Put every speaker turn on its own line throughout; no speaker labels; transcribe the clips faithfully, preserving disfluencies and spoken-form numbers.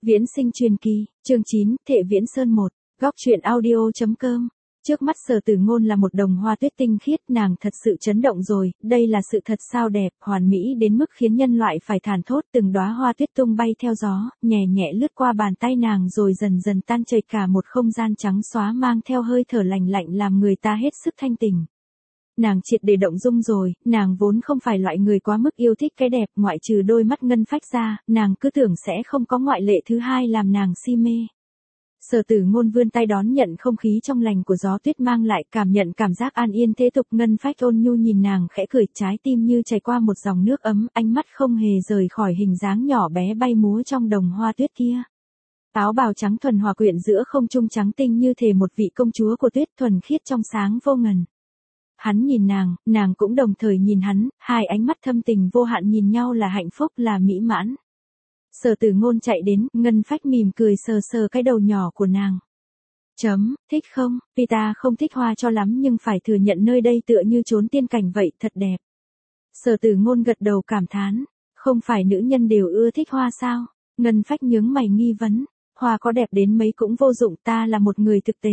Viễn sinh truyền kỳ, chương chín, Thệ Viễn Sơn một, góc truyện audio.com. Trước mắt Sở Tử Ngôn là một đồng hoa tuyết tinh khiết, nàng thật sự chấn động rồi, đây là sự thật sao đẹp, hoàn mỹ đến mức khiến nhân loại phải thản thốt, từng đóa hoa tuyết tung bay theo gió, nhẹ nhẹ lướt qua bàn tay nàng rồi dần dần tan chảy cả một không gian trắng xóa mang theo hơi thở lạnh lạnh làm người ta hết sức thanh tình. Nàng triệt để động dung rồi, nàng vốn không phải loại người quá mức yêu thích cái đẹp, ngoại trừ đôi mắt ngân phách ra, nàng cứ tưởng sẽ không có ngoại lệ thứ hai làm nàng si mê. Sở Tử Ngôn vươn tay đón nhận không khí trong lành của gió tuyết mang lại, cảm nhận cảm giác an yên thế tục. Ngân phách ôn nhu nhìn nàng khẽ cười, trái tim như chảy qua một dòng nước ấm, ánh mắt không hề rời khỏi hình dáng nhỏ bé bay múa trong đồng hoa tuyết kia. Áo bào trắng thuần hòa quyện giữa không trung trắng tinh như thể một vị công chúa của tuyết, thuần khiết trong sáng vô ngần. Hắn nhìn nàng, nàng cũng đồng thời nhìn hắn, hai ánh mắt thâm tình vô hạn nhìn nhau là hạnh phúc, là mỹ mãn. Sở Tử Ngôn chạy đến, ngân phách mỉm cười sờ sờ cái đầu nhỏ của nàng. Chấm, thích không? Vì ta không thích hoa cho lắm nhưng phải thừa nhận nơi đây tựa như chốn tiên cảnh vậy, thật đẹp. Sở Tử Ngôn gật đầu cảm thán, không phải nữ nhân đều ưa thích hoa sao? Ngân phách nhướng mày nghi vấn, hoa có đẹp đến mấy cũng vô dụng, ta là một người thực tế.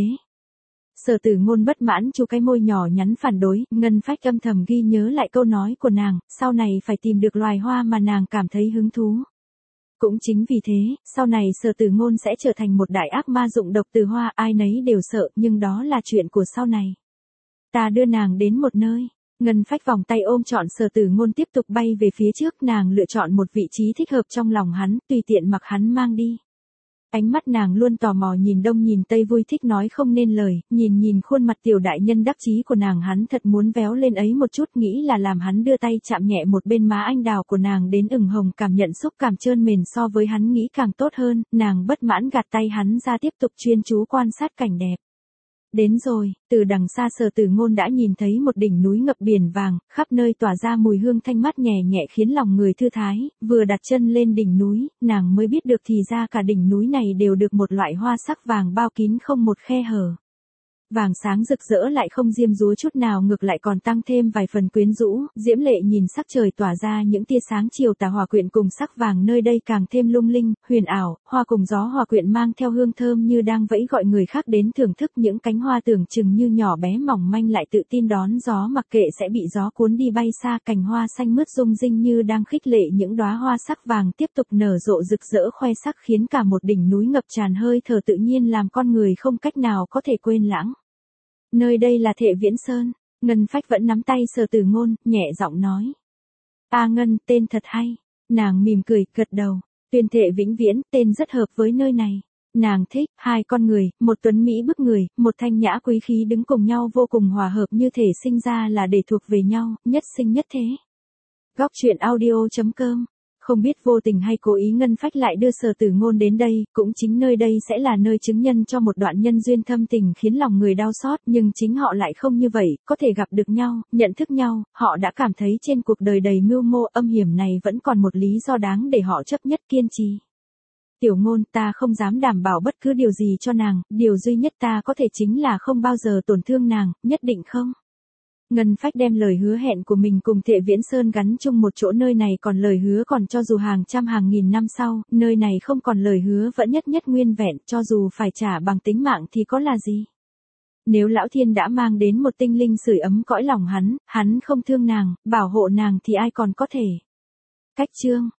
Sở Tử Ngôn bất mãn chu cái môi nhỏ nhắn phản đối, ngân phách âm thầm ghi nhớ lại câu nói của nàng, sau này phải tìm được loài hoa mà nàng cảm thấy hứng thú. Cũng chính vì thế, sau này Sở Tử Ngôn sẽ trở thành một đại ác ma dụng độc từ hoa, ai nấy đều sợ, nhưng đó là chuyện của sau này. Ta đưa nàng đến một nơi. Ngân phách vòng tay ôm trọn Sở Tử Ngôn tiếp tục bay về phía trước, nàng lựa chọn một vị trí thích hợp trong lòng hắn, tùy tiện mặc hắn mang đi. Ánh mắt nàng luôn tò mò nhìn đông nhìn tây, vui thích nói không nên lời, nhìn nhìn khuôn mặt tiểu đại nhân đắc chí của nàng, hắn thật muốn véo lên ấy một chút, nghĩ là làm hắn đưa tay chạm nhẹ một bên má anh đào của nàng đến ửng hồng, cảm nhận xúc cảm trơn mềm so với hắn nghĩ càng tốt hơn. Nàng bất mãn gạt tay hắn ra, tiếp tục chuyên chú quan sát cảnh đẹp. Đến rồi, từ đằng xa Sở Tử Ngôn đã nhìn thấy một đỉnh núi ngập biển vàng, khắp nơi tỏa ra mùi hương thanh mát nhẹ nhẹ khiến lòng người thư thái, vừa đặt chân lên đỉnh núi, nàng mới biết được thì ra cả đỉnh núi này đều được một loại hoa sắc vàng bao kín không một khe hở. Vàng sáng rực rỡ lại không diêm dúa chút nào, ngược lại còn tăng thêm vài phần quyến rũ, diễm lệ nhìn sắc trời tỏa ra những tia sáng chiều tà hòa quyện cùng sắc vàng nơi đây càng thêm lung linh, huyền ảo, hoa cùng gió hòa quyện mang theo hương thơm như đang vẫy gọi người khác đến thưởng thức. Những cánh hoa tưởng chừng như nhỏ bé mỏng manh lại tự tin đón gió, mặc kệ sẽ bị gió cuốn đi bay xa, cành hoa xanh mướt rung rinh như đang khích lệ những đóa hoa sắc vàng tiếp tục nở rộ rực rỡ khoe sắc, khiến cả một đỉnh núi ngập tràn hơi thở tự nhiên làm con người không cách nào có thể quên lãng. Nơi đây là Thệ Viễn Sơn. Ngân phách vẫn nắm tay Sở Tử Ngôn, nhẹ giọng nói. A Ngân, tên thật hay. Nàng mỉm cười, gật đầu. Tuyên Thệ Vĩnh Viễn, tên rất hợp với nơi này. Nàng thích, hai con người, một tuấn mỹ bức người, một thanh nhã quý khí đứng cùng nhau vô cùng hòa hợp, như thể sinh ra là để thuộc về nhau, nhất sinh nhất thế. Góc truyện audio.com. Không biết vô tình hay cố ý ngân phách lại đưa Sở Tử Ngôn đến đây, cũng chính nơi đây sẽ là nơi chứng nhân cho một đoạn nhân duyên thâm tình khiến lòng người đau xót, nhưng chính họ lại không như vậy, có thể gặp được nhau, nhận thức nhau, họ đã cảm thấy trên cuộc đời đầy mưu mô âm hiểm này vẫn còn một lý do đáng để họ chấp nhất kiên trì. Tiểu Ngôn, ta không dám đảm bảo bất cứ điều gì cho nàng, điều duy nhất ta có thể chính là không bao giờ tổn thương nàng, nhất định không? Ngân phách đem lời hứa hẹn của mình cùng Thệ Viễn Sơn gắn chung một chỗ, nơi này còn lời hứa còn cho dù hàng trăm hàng nghìn năm sau, nơi này không còn lời hứa vẫn nhất nhất nguyên vẹn, cho dù phải trả bằng tính mạng thì có là gì. Nếu Lão Thiên đã mang đến một tinh linh sưởi ấm cõi lòng hắn, hắn không thương nàng, bảo hộ nàng thì ai còn có thể. Cách chương